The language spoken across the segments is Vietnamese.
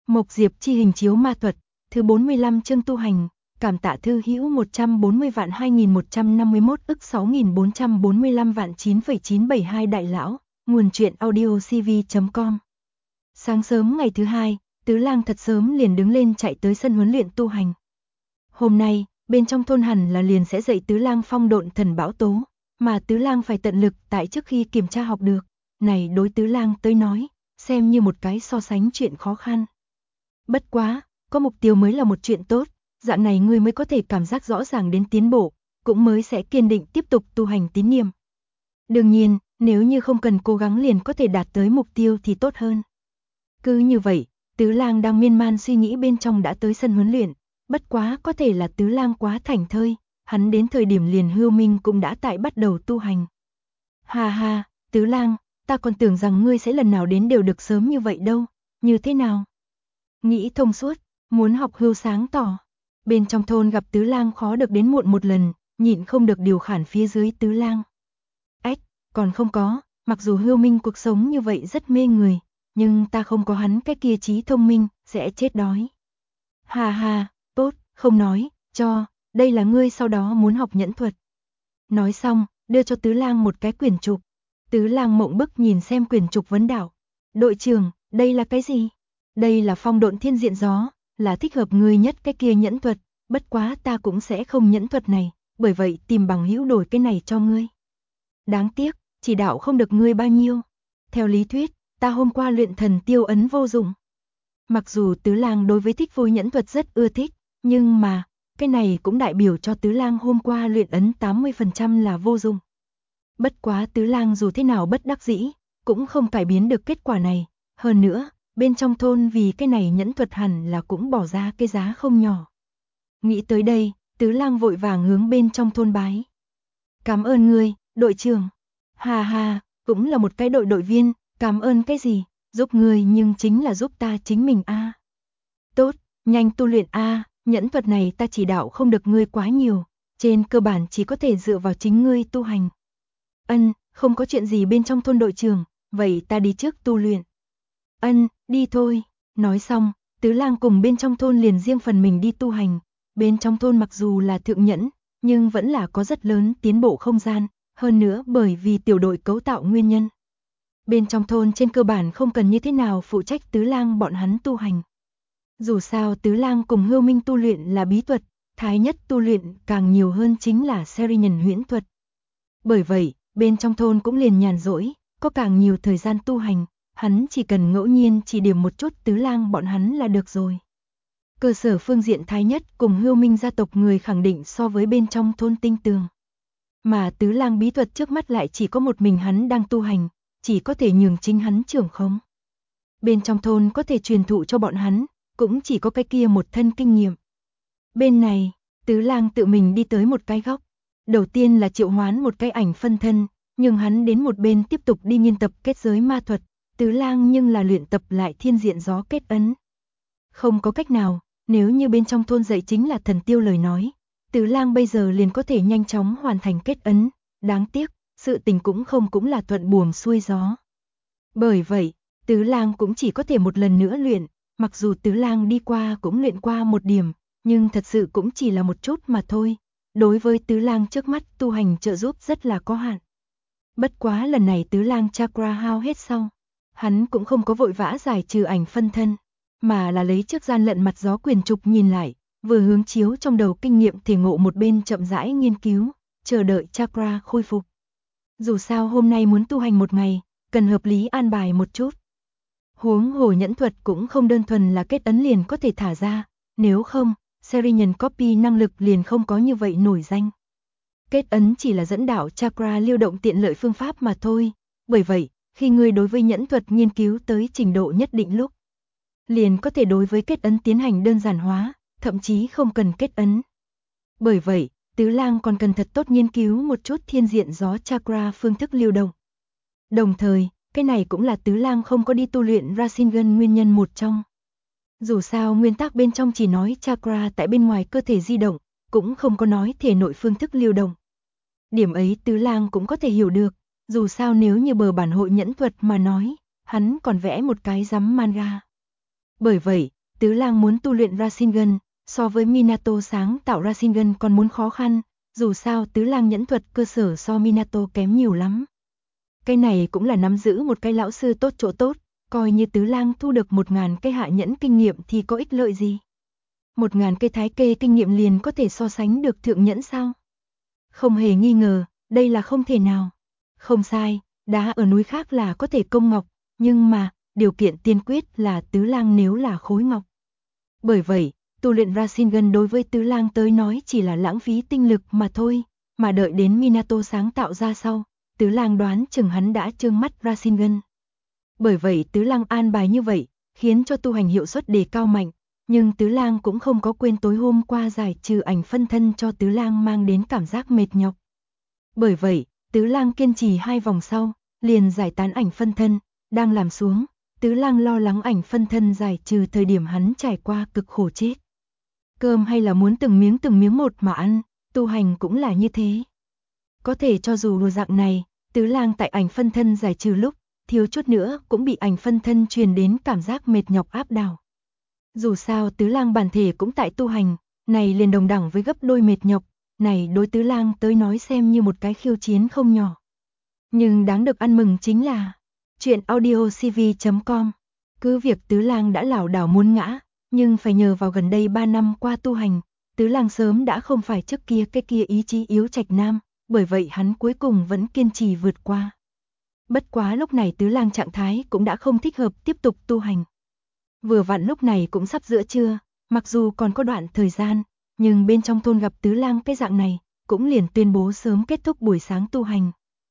Mộc Diệp chi hình chiếu ma thuật, thứ 45 chương tu hành, cảm tạ thư hữu 140 vạn 2151 ức 6445 vạn 9,972 đại lão, nguồn truyện audio cv.com. Sáng sớm ngày thứ hai, Tứ Lang thật sớm liền đứng lên chạy tới sân huấn luyện tu hành. Hôm nay, bên trong thôn hẳn là liền sẽ dạy Tứ Lang phong độn thần bão tố, mà Tứ Lang phải tận lực tại trước khi kiểm tra học được. Này đối Tứ Lang tới nói, xem như một cái so sánh chuyện khó khăn. Bất quá, có mục tiêu mới là một chuyện tốt, dạng này ngươi mới có thể cảm giác rõ ràng đến tiến bộ, cũng mới sẽ kiên định tiếp tục tu hành tín niệm. Đương nhiên, nếu như không cần cố gắng liền có thể đạt tới mục tiêu thì tốt hơn. Cứ như vậy, Tứ Lang đang miên man suy nghĩ bên trong đã tới sân huấn luyện, bất quá có thể là Tứ Lang quá thảnh thơi, hắn đến thời điểm liền Hưu Minh cũng đã tại bắt đầu tu hành. Ha ha, Tứ Lang, ta còn tưởng rằng ngươi sẽ lần nào đến đều được sớm như vậy đâu, như thế nào? Nghĩ thông suốt, muốn học Hưu sáng tỏ. Bên trong thôn gặp Tứ Lang khó được đến muộn một lần, nhịn không được điều khản phía dưới Tứ Lang. Ách, còn không có, mặc dù Hưu Minh cuộc sống như vậy rất mê người, nhưng ta không có hắn cái kia trí thông minh, sẽ chết đói. Ha ha, tốt, không nói, cho, đây là ngươi sau đó muốn học nhẫn thuật. Nói xong, đưa cho Tứ Lang một cái quyển trục. Tứ Lang mộng bức nhìn xem quyển trục vấn đạo. Đội trưởng, đây là cái gì? Đây là phong độn thiên diện gió, là thích hợp ngươi nhất cái kia nhẫn thuật, bất quá ta cũng sẽ không nhẫn thuật này, bởi vậy tìm bằng hữu đổi cái này cho ngươi. Đáng tiếc, chỉ đạo không được ngươi bao nhiêu. Theo lý thuyết, ta hôm qua luyện thần tiêu ấn vô dụng. Mặc dù Tứ Lang đối với thích vui nhẫn thuật rất ưa thích, nhưng mà, cái này cũng đại biểu cho Tứ Lang hôm qua luyện ấn 80% là vô dụng. Bất quá Tứ Lang dù thế nào bất đắc dĩ, cũng không cải biến được kết quả này, hơn nữa, bên trong thôn vì cái này nhẫn thuật hẳn là cũng bỏ ra cái giá không nhỏ. Nghĩ tới đây, Tứ Lang vội vàng hướng bên trong thôn bái. Cảm ơn ngươi, đội trưởng. Ha ha, cũng là một cái đội viên, cảm ơn cái gì, giúp ngươi nhưng chính là giúp ta chính mình a. Tốt, nhanh tu luyện a, nhẫn thuật này ta chỉ đạo không được ngươi quá nhiều, trên cơ bản chỉ có thể dựa vào chính ngươi tu hành. Không có chuyện gì bên trong thôn đội trưởng, vậy ta đi trước tu luyện. Đi thôi. Nói xong, Tứ Lang cùng bên trong thôn liền riêng phần mình đi tu hành. Bên trong thôn mặc dù là thượng nhẫn, nhưng vẫn là có rất lớn tiến bộ không gian, hơn nữa bởi vì tiểu đội cấu tạo nguyên nhân. Bên trong thôn trên cơ bản không cần như thế nào phụ trách Tứ Lang bọn hắn tu hành. Dù sao Tứ Lang cùng Hưu Minh tu luyện là bí thuật, Thái Nhất tu luyện càng nhiều hơn chính là Serinhân huyễn thuật. Bởi vậy, bên trong thôn cũng liền nhàn rỗi, có càng nhiều thời gian tu hành, hắn chỉ cần ngẫu nhiên chỉ điểm một chút Tứ Lang bọn hắn là được rồi. Cơ sở phương diện Thái Nhất cùng Hưu Minh gia tộc người khẳng định so với bên trong thôn tinh tường. Mà Tứ Lang bí thuật trước mắt lại chỉ có một mình hắn đang tu hành, chỉ có thể nhường chính hắn trưởng khống. Bên trong thôn có thể truyền thụ cho bọn hắn, cũng chỉ có cái kia một thân kinh nghiệm. Bên này, Tứ Lang tự mình đi tới một cái góc. Đầu tiên là triệu hoán một cái ảnh phân thân, nhưng hắn đến một bên tiếp tục đi nghiên tập kết giới ma thuật, Tứ Lang nhưng là luyện tập lại thiên diện gió kết ấn. Không có cách nào, nếu như bên trong thôn dạy chính là thần tiêu lời nói, Tứ Lang bây giờ liền có thể nhanh chóng hoàn thành kết ấn, đáng tiếc, sự tình cũng là thuận buồm xuôi gió. Bởi vậy, Tứ Lang cũng chỉ có thể một lần nữa luyện, mặc dù Tứ Lang đi qua cũng luyện qua một điểm, nhưng thật sự cũng chỉ là một chút mà thôi. Đối với Tứ Lang trước mắt tu hành trợ giúp rất là có hạn. Bất quá lần này Tứ Lang chakra hao hết xong, hắn cũng không có vội vã giải trừ ảnh phân thân, mà là lấy trước gian lận mặt gió quyền trục nhìn lại, vừa hướng chiếu trong đầu kinh nghiệm thể ngộ một bên chậm rãi nghiên cứu, chờ đợi chakra khôi phục. Dù sao hôm nay muốn tu hành một ngày, cần hợp lý an bài một chút. Huống hồ nhẫn thuật cũng không đơn thuần là kết ấn liền có thể thả ra, nếu không, Serial Copy năng lực liền không có như vậy nổi danh. Kết ấn chỉ là dẫn đạo chakra lưu động tiện lợi phương pháp mà thôi, bởi vậy, khi ngươi đối với nhẫn thuật nghiên cứu tới trình độ nhất định lúc, liền có thể đối với kết ấn tiến hành đơn giản hóa, thậm chí không cần kết ấn. Bởi vậy, Tứ Lang còn cần thật tốt nghiên cứu một chút thiên diện gió chakra phương thức lưu động. Đồng thời, cái này cũng là Tứ Lang không có đi tu luyện Rasengan nguyên nhân một trong. Dù sao nguyên tắc bên trong chỉ nói chakra tại bên ngoài cơ thể di động, cũng không có nói thể nội phương thức lưu động. Điểm ấy Tứ Lang cũng có thể hiểu được, dù sao nếu như bờ bản hội nhẫn thuật mà nói, hắn còn vẽ một cái rắm manga. Bởi vậy, Tứ Lang muốn tu luyện Rasengan, so với Minato sáng tạo Rasengan còn muốn khó khăn, dù sao Tứ Lang nhẫn thuật cơ sở so Minato kém nhiều lắm. Cái này cũng là nắm giữ một cái lão sư tốt chỗ tốt, coi như Tứ Lang thu được 1000 cây hạ nhẫn kinh nghiệm thì có ích lợi gì. 1000 cây thái kê kinh nghiệm liền có thể so sánh được thượng nhẫn sao? Không hề nghi ngờ, đây là không thể nào. Không sai, đá ở núi khác là có thể công ngọc, nhưng mà, điều kiện tiên quyết là Tứ Lang nếu là khối ngọc. Bởi vậy, tu luyện Rasengan đối với Tứ Lang tới nói chỉ là lãng phí tinh lực mà thôi, mà đợi đến Minato sáng tạo ra sau, Tứ Lang đoán chừng hắn đã trương mắt Rasengan. Bởi vậy Tứ Lang an bài như vậy, khiến cho tu hành hiệu suất đề cao mạnh, nhưng Tứ Lang cũng không có quên tối hôm qua giải trừ ảnh phân thân cho Tứ Lang mang đến cảm giác mệt nhọc. Bởi vậy, Tứ Lang kiên trì 2 vòng sau, liền giải tán ảnh phân thân, đang làm xuống, Tứ Lang lo lắng ảnh phân thân giải trừ thời điểm hắn trải qua cực khổ chết. Cơm hay là muốn từng miếng một mà ăn, tu hành cũng là như thế. Có thể cho dù dạng này, Tứ Lang tại ảnh phân thân giải trừ lúc, thiếu chút nữa cũng bị ảnh phân thân truyền đến cảm giác mệt nhọc áp đảo. Dù sao Tứ Lang bản thể cũng tại tu hành, này liền đồng đẳng với gấp đôi mệt nhọc, này đối Tứ Lang tới nói xem như một cái khiêu chiến không nhỏ. Nhưng đáng được ăn mừng chính là chuyện audiocv.com. Cứ việc Tứ Lang đã lảo đảo muốn ngã, nhưng phải nhờ vào gần đây 3 năm qua tu hành, Tứ Lang sớm đã không phải trước kia cái kia ý chí yếu trạch nam, bởi vậy hắn cuối cùng vẫn kiên trì vượt qua. Bất quá lúc này Tứ Lang trạng thái cũng đã không thích hợp tiếp tục tu hành. Vừa vặn lúc này cũng sắp giữa trưa, mặc dù còn có đoạn thời gian, nhưng bên trong thôn gặp Tứ Lang cái dạng này, cũng liền tuyên bố sớm kết thúc buổi sáng tu hành.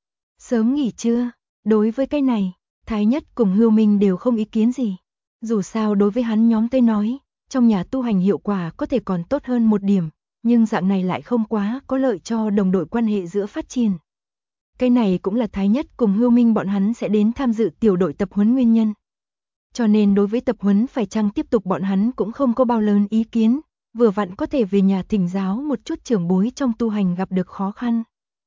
Sớm nghỉ trưa, đối với cái này, Thái Nhất cùng Hưu Minh đều không ý kiến gì. Dù sao đối với hắn nhóm tới nói, trong nhà tu hành hiệu quả có thể còn tốt hơn một điểm, nhưng dạng này lại không quá có lợi cho đồng đội quan hệ giữa phát triển. Cái này cũng là Thái Nhất cùng Hưu Minh bọn hắn sẽ đến tham dự tiểu đội tập huấn nguyên nhân. Cho nên đối với tập huấn phải chăng tiếp tục bọn hắn cũng không có bao lớn ý kiến, vừa vặn có thể về nhà thỉnh giáo một chút trưởng bối trong tu hành gặp được khó khăn.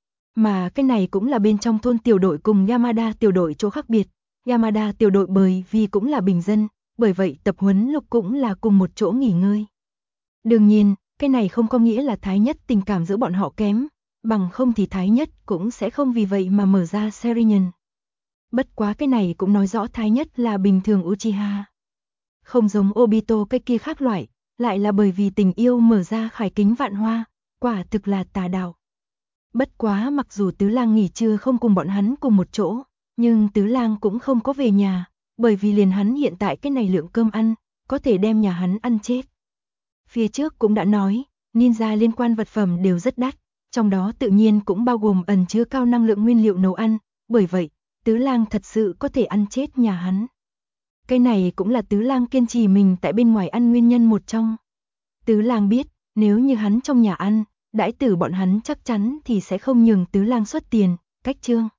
Mà cái này cũng là bên trong thôn tiểu đội cùng Yamada tiểu đội chỗ khác biệt. Yamada tiểu đội bởi vì cũng là bình dân, bởi vậy tập huấn lúc cũng là cùng một chỗ nghỉ ngơi. Đương nhiên, cái này không có nghĩa là Thái Nhất tình cảm giữa bọn họ kém, bằng không thì Thái Nhất cũng sẽ không vì vậy mà mở ra Serinhân. Bất quá cái này cũng nói rõ Thái Nhất là bình thường Uchiha. Không giống Obito cái kia khác loại, lại là bởi vì tình yêu mở ra khải kính vạn hoa, quả thực là tà đạo. Bất quá mặc dù Tứ Lang nghỉ trưa không cùng bọn hắn cùng một chỗ, nhưng Tứ Lang cũng không có về nhà, bởi vì liền hắn hiện tại cái này lượng cơm ăn, có thể đem nhà hắn ăn chết. Phía trước cũng đã nói, ninja liên quan vật phẩm đều rất đắt, trong đó tự nhiên cũng bao gồm ẩn chứa cao năng lượng nguyên liệu nấu ăn, bởi vậy, Tứ Lang thật sự có thể ăn chết nhà hắn. Cái này cũng là Tứ Lang kiên trì mình tại bên ngoài ăn nguyên nhân một trong. Tứ Lang biết, nếu như hắn trong nhà ăn, đãi tử bọn hắn chắc chắn thì sẽ không nhường Tứ Lang xuất tiền, cách chương.